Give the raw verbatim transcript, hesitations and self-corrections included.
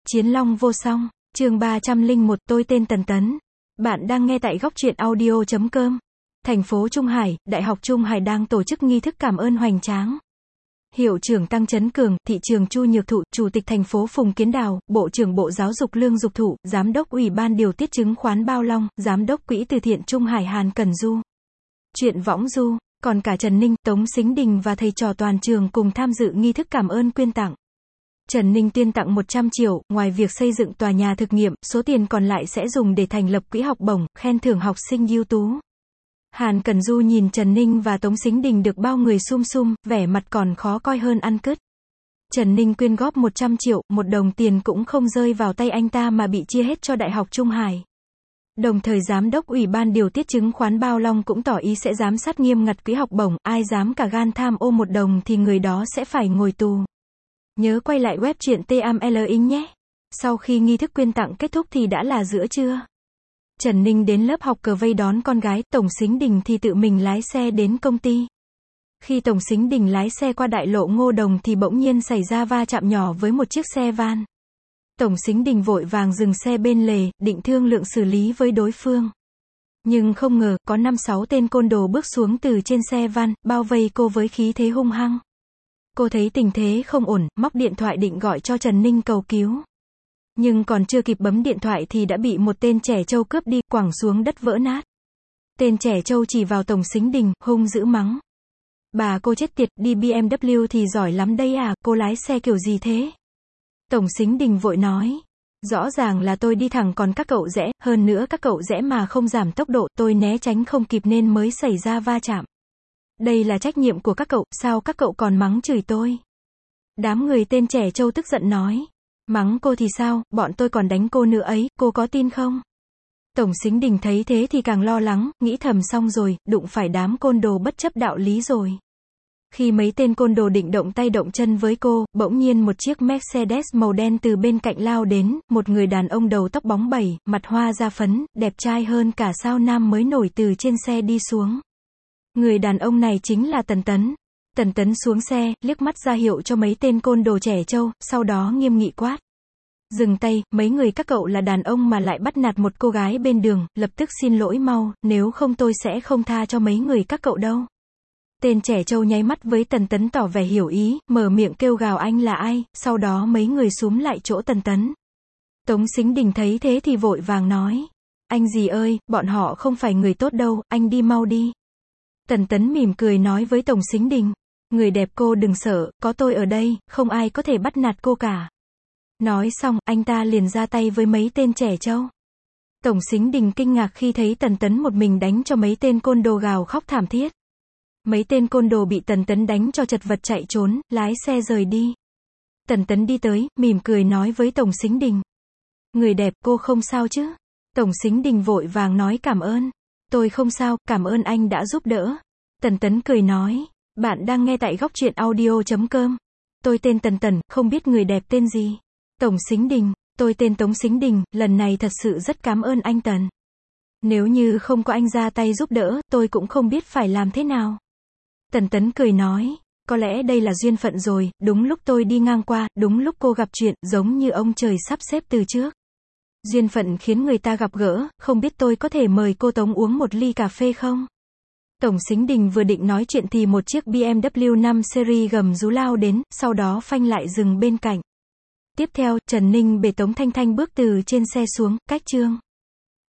Chiến long vô song, chương ba trăm lẻ một, tôi tên Tần Tấn. Bạn đang nghe tại góc truyện audio chấm com. Thành phố Trung Hải, Đại học Trung Hải đang tổ chức nghi thức cảm ơn hoành tráng. Hiệu trưởng Tăng Chấn Cường, thị trường Chu Nhược Thụ, Chủ tịch thành phố Phùng Kiến Đào, Bộ trưởng Bộ Giáo dục Lương Dục Thụ, Giám đốc Ủy ban điều tiết chứng khoán Bao Long, Giám đốc Quỹ từ thiện Trung Hải Hàn Cẩn Du, Truyện Võng Du, còn cả Trần Ninh, Tống Sính Đình và thầy trò toàn trường cùng tham dự nghi thức cảm ơn quyên tặng. Trần Ninh tuyên tặng một trăm triệu, ngoài việc xây dựng tòa nhà thực nghiệm, số tiền còn lại sẽ dùng để thành lập quỹ học bổng, khen thưởng học sinh ưu tú. Hàn Cẩn Du nhìn Trần Ninh và Tống Sính Đình được bao người sum sum, vẻ mặt còn khó coi hơn ăn cứt. Trần Ninh quyên góp một trăm triệu, một đồng tiền cũng không rơi vào tay anh ta mà bị chia hết cho Đại học Trung Hải. Đồng thời Giám đốc Ủy ban điều tiết chứng khoán Bao Long cũng tỏ ý sẽ giám sát nghiêm ngặt quỹ học bổng, ai dám cả gan tham ô một đồng thì người đó sẽ phải ngồi tù. Nhớ quay lại web truyện tê em lờ ing nhé. Sau khi nghi thức quyên tặng kết thúc thì đã là giữa trưa. Trần Ninh đến lớp học cờ vây đón con gái, Tổng Sính Đình thì tự mình lái xe đến công ty. Khi Tổng Sính Đình lái xe qua đại lộ Ngô Đồng thì bỗng nhiên xảy ra va chạm nhỏ với một chiếc xe van. Tổng Sính Đình vội vàng dừng xe bên lề, định thương lượng xử lý với đối phương. Nhưng không ngờ, có năm sáu tên côn đồ bước xuống từ trên xe van, bao vây cô với khí thế hung hăng. Cô thấy tình thế không ổn, móc điện thoại định gọi cho Trần Ninh cầu cứu. Nhưng còn chưa kịp bấm điện thoại thì đã bị một tên trẻ trâu cướp đi, quẳng xuống đất vỡ nát. Tên trẻ trâu chỉ vào Tổng Sính Đình, hung dữ mắng. Bà cô chết tiệt, đi bê em vê thì giỏi lắm đây à, cô lái xe kiểu gì thế? Tổng Sính Đình vội nói. Rõ ràng là tôi đi thẳng còn các cậu rẽ, hơn nữa các cậu rẽ mà không giảm tốc độ, tôi né tránh không kịp nên mới xảy ra va chạm. Đây là trách nhiệm của các cậu, sao các cậu còn mắng chửi tôi? Đám người tên trẻ trâu tức giận nói. Mắng cô thì sao, bọn tôi còn đánh cô nữa ấy, cô có tin không? Tổng Sính Đình thấy thế thì càng lo lắng, nghĩ thầm xong rồi, đụng phải đám côn đồ bất chấp đạo lý rồi. Khi mấy tên côn đồ định động tay động chân với cô, bỗng nhiên một chiếc Mercedes màu đen từ bên cạnh lao đến, một người đàn ông đầu tóc bóng bẩy, mặt hoa da phấn, đẹp trai hơn cả sao nam mới nổi từ trên xe đi xuống. Người đàn ông này chính là Tần Tấn. Tần Tấn xuống xe, liếc mắt ra hiệu cho mấy tên côn đồ trẻ trâu, sau đó nghiêm nghị quát. Dừng tay, mấy người các cậu là đàn ông mà lại bắt nạt một cô gái bên đường, lập tức xin lỗi mau, nếu không tôi sẽ không tha cho mấy người các cậu đâu. Tên trẻ trâu nháy mắt với Tần Tấn tỏ vẻ hiểu ý, mở miệng kêu gào anh là ai, sau đó mấy người xúm lại chỗ Tần Tấn. Tống Sính Đình thấy thế thì vội vàng nói. Anh gì ơi, bọn họ không phải người tốt đâu, anh đi mau đi. Tần Tấn mỉm cười nói với Tổng Sính Đình. Người đẹp cô đừng sợ, có tôi ở đây, không ai có thể bắt nạt cô cả. Nói xong, anh ta liền ra tay với mấy tên trẻ trâu. Tổng Sính Đình kinh ngạc khi thấy Tần Tấn một mình đánh cho mấy tên côn đồ gào khóc thảm thiết. Mấy tên côn đồ bị Tần Tấn đánh cho chật vật chạy trốn, lái xe rời đi. Tần Tấn đi tới, mỉm cười nói với Tổng Sính Đình. Người đẹp, cô không sao chứ? Tổng Sính Đình vội vàng nói cảm ơn. Tôi không sao, cảm ơn anh đã giúp đỡ. Tần Tấn cười nói. Bạn đang nghe tại góc truyện audio chấm com. Tôi tên Tần Tần, không biết người đẹp tên gì? Tổng Sính Đình. Tôi tên Tống Sính Đình, lần này thật sự rất cảm ơn anh Tần. Nếu như không có anh ra tay giúp đỡ, tôi cũng không biết phải làm thế nào. Tần Tấn cười nói. Có lẽ đây là duyên phận rồi, đúng lúc tôi đi ngang qua, đúng lúc cô gặp chuyện, giống như ông trời sắp xếp từ trước. Duyên phận khiến người ta gặp gỡ, không biết tôi có thể mời cô Tống uống một ly cà phê không? Tổng Sính Đình vừa định nói chuyện thì một chiếc bê em vê năm series gầm rú lao đến, sau đó phanh lại dừng bên cạnh. Tiếp theo, Trần Ninh bế Tống Thanh Thanh bước từ trên xe xuống, cách chương.